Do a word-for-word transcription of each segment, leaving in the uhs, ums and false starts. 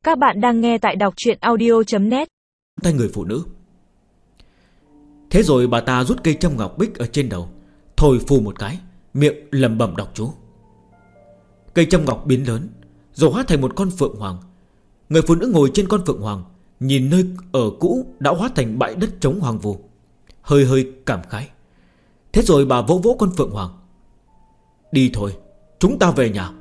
Các bạn đang nghe tại đọc truyện audio chấm net. Tay người phụ nữ. Thế rồi bà ta rút cây châm ngọc bích ở trên đầu, thổi phù một cái, miệng lẩm bẩm đọc chú. Cây châm ngọc biến lớn, rồi hóa thành một con phượng hoàng. Người phụ nữ ngồi trên con phượng hoàng, nhìn nơi ở cũ đã hóa thành bãi đất trống hoang vu, hơi hơi cảm khái. Thế rồi bà vỗ vỗ con phượng hoàng. Đi thôi, chúng ta về nhà.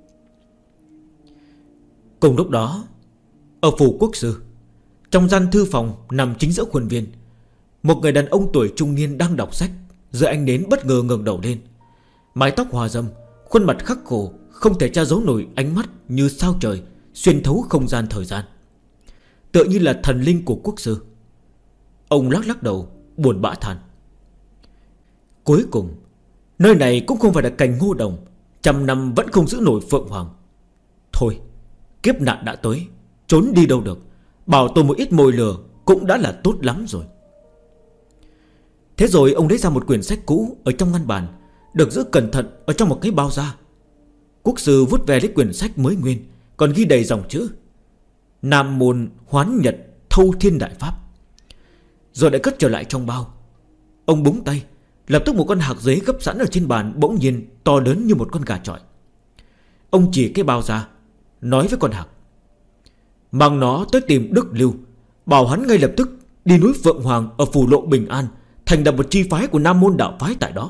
Cùng lúc đó, ở phủ quốc sư, trong gian thư phòng nằm chính giữa khuôn viên, một người đàn ông tuổi trung niên đang đọc sách. Dưới ánh nến bất ngờ ngẩng đầu lên, mái tóc hoa râm, khuôn mặt khắc khổ, không thể tra giấu nổi ánh mắt như sao trời xuyên thấu không gian thời gian, tựa như là thần linh của quốc sư. Ông lắc lắc đầu, buồn bã than. Cuối cùng, nơi này cũng không phải là cành ngô đồng, trăm năm vẫn không giữ nổi phượng hoàng. Thôi, kiếp nạn đã tới, trốn đi đâu được, bảo tôi một ít mồi lửa cũng đã là tốt lắm rồi. Thế rồi ông lấy ra một quyển sách cũ ở trong ngăn bàn, được giữ cẩn thận ở trong một cái bao da. Quốc sư vuốt về lấy quyển sách mới nguyên, còn ghi đầy dòng chữ Nam môn hoán nhật thâu thiên đại pháp, rồi lại cất trở lại trong bao. Ông búng tay, lập tức một con hạc giấy gấp sẵn ở trên bàn bỗng nhiên to lớn như một con gà chọi. Ông chỉ cái bao ra, nói với con hạc: mang nó tới tìm Đức Lưu, bảo hắn ngay lập tức đi núi Phượng Hoàng ở phủ lộ Bình An, thành lập một chi phái của Nam môn đạo phái tại đó.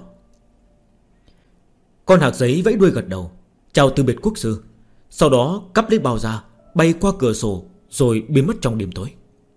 Con hạc giấy vẫy đuôi gật đầu, chào từ biệt quốc sư, sau đó cắp lấy bao ra, bay qua cửa sổ, rồi biến mất trong đêm tối.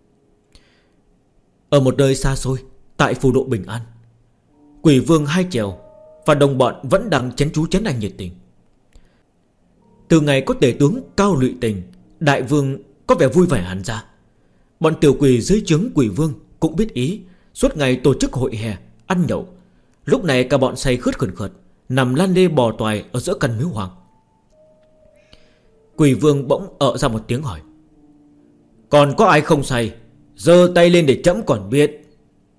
Ở một nơi xa xôi, tại phủ độ Bình An, Quỷ Vương Hai Chèo và đồng bọn vẫn đang chén chú chén anh nhiệt tình. Từ ngày có tể tướng Cao Lụy Tình, đại vương có vẻ vui vẻ hẳn ra. Bọn tiểu quỷ dưới trướng Quỷ Vương cũng biết ý, suốt ngày tổ chức hội hè, ăn nhậu. Lúc này cả bọn say khướt khẩn khợt, nằm lăn lê bò toài ở giữa căn miếu hoang. Quỷ Vương bỗng ợ ra một tiếng hỏi: còn có ai không say, giơ tay lên để trẫm còn biết.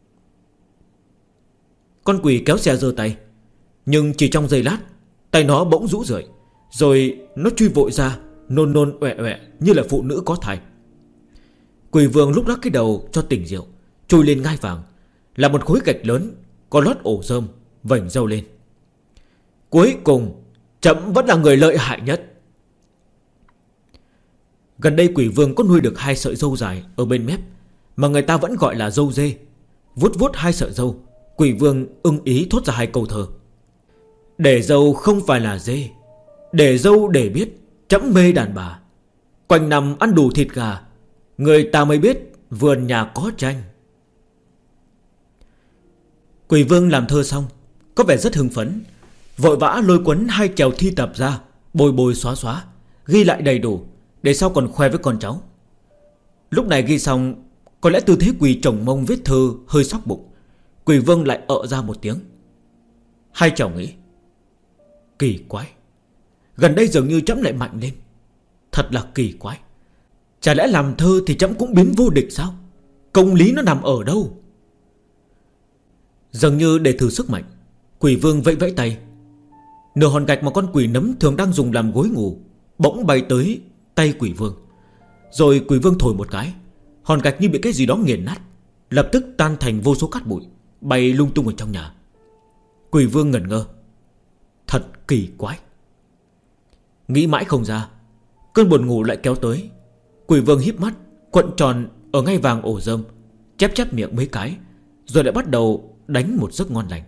Con quỷ kéo xe giơ tay, nhưng chỉ trong giây lát, tay nó bỗng rũ rượi, rồi nó truy vội ra, nôn nôn ọe ọe như là phụ nữ có thai. Quỷ Vương lúc lắc cái đầu cho tỉnh rượu, chui lên ngai vàng, là một khối gạch lớn có lót ổ rơm, vảnh râu lên: cuối cùng trẫm vẫn là người lợi hại nhất. Gần đây Quỷ Vương có nuôi được hai sợi râu dài ở bên mép, mà người ta vẫn gọi là râu dê. Vuốt vuốt hai sợi râu, Quỷ Vương ưng ý thốt ra hai câu thơ: để râu không phải là dê, để râu để biết trẫm mê đàn bà, quanh năm ăn đủ thịt gà, người ta mới biết vườn nhà có tranh. Quỷ Vương làm thơ xong, có vẻ rất hưng phấn, vội vã lôi cuốn hai chèo thi tập ra, bồi bồi xóa xóa, ghi lại đầy đủ, để sau còn khoe với con cháu. Lúc này ghi xong, có lẽ tư thế quỳ chồng mông viết thơ hơi sóc bụng. Quỷ Vương lại ợ ra một tiếng. Hai chèo nghĩ: kỳ quái, gần đây dường như trẫm lại mạnh lên, thật là kỳ quái. Chả lẽ làm thơ thì trẫm cũng biến vô địch sao? Công lý nó nằm ở đâu? Dường như để thử sức mạnh, Quỷ Vương vẫy vẫy tay. Nửa hòn gạch mà con quỷ nấm thường đang dùng làm gối ngủ bỗng bay tới tay Quỷ Vương. Rồi Quỷ Vương thổi một cái, hòn gạch như bị cái gì đó nghiền nát, lập tức tan thành vô số cát bụi, bay lung tung ở trong nhà. Quỷ Vương ngẩn ngơ. Thật kỳ quái. Nghĩ mãi không ra, cơn buồn ngủ lại kéo tới. Quỷ Vương híp mắt, quận tròn ở ngay vàng ổ rơm, chép chép miệng mấy cái, rồi lại bắt đầu đánh một giấc ngon lành.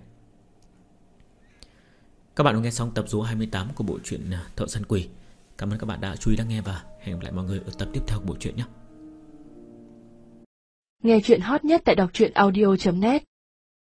Các bạn đã nghe xong tập số hai mươi tám của bộ truyện Thợ Săn Quỷ. Cảm ơn các bạn đã chú ý lắng nghe, và hẹn gặp lại mọi người ở tập tiếp theo của bộ truyện nhé. Nghe chuyện hot nhất tại đọc truyện audio chấm net.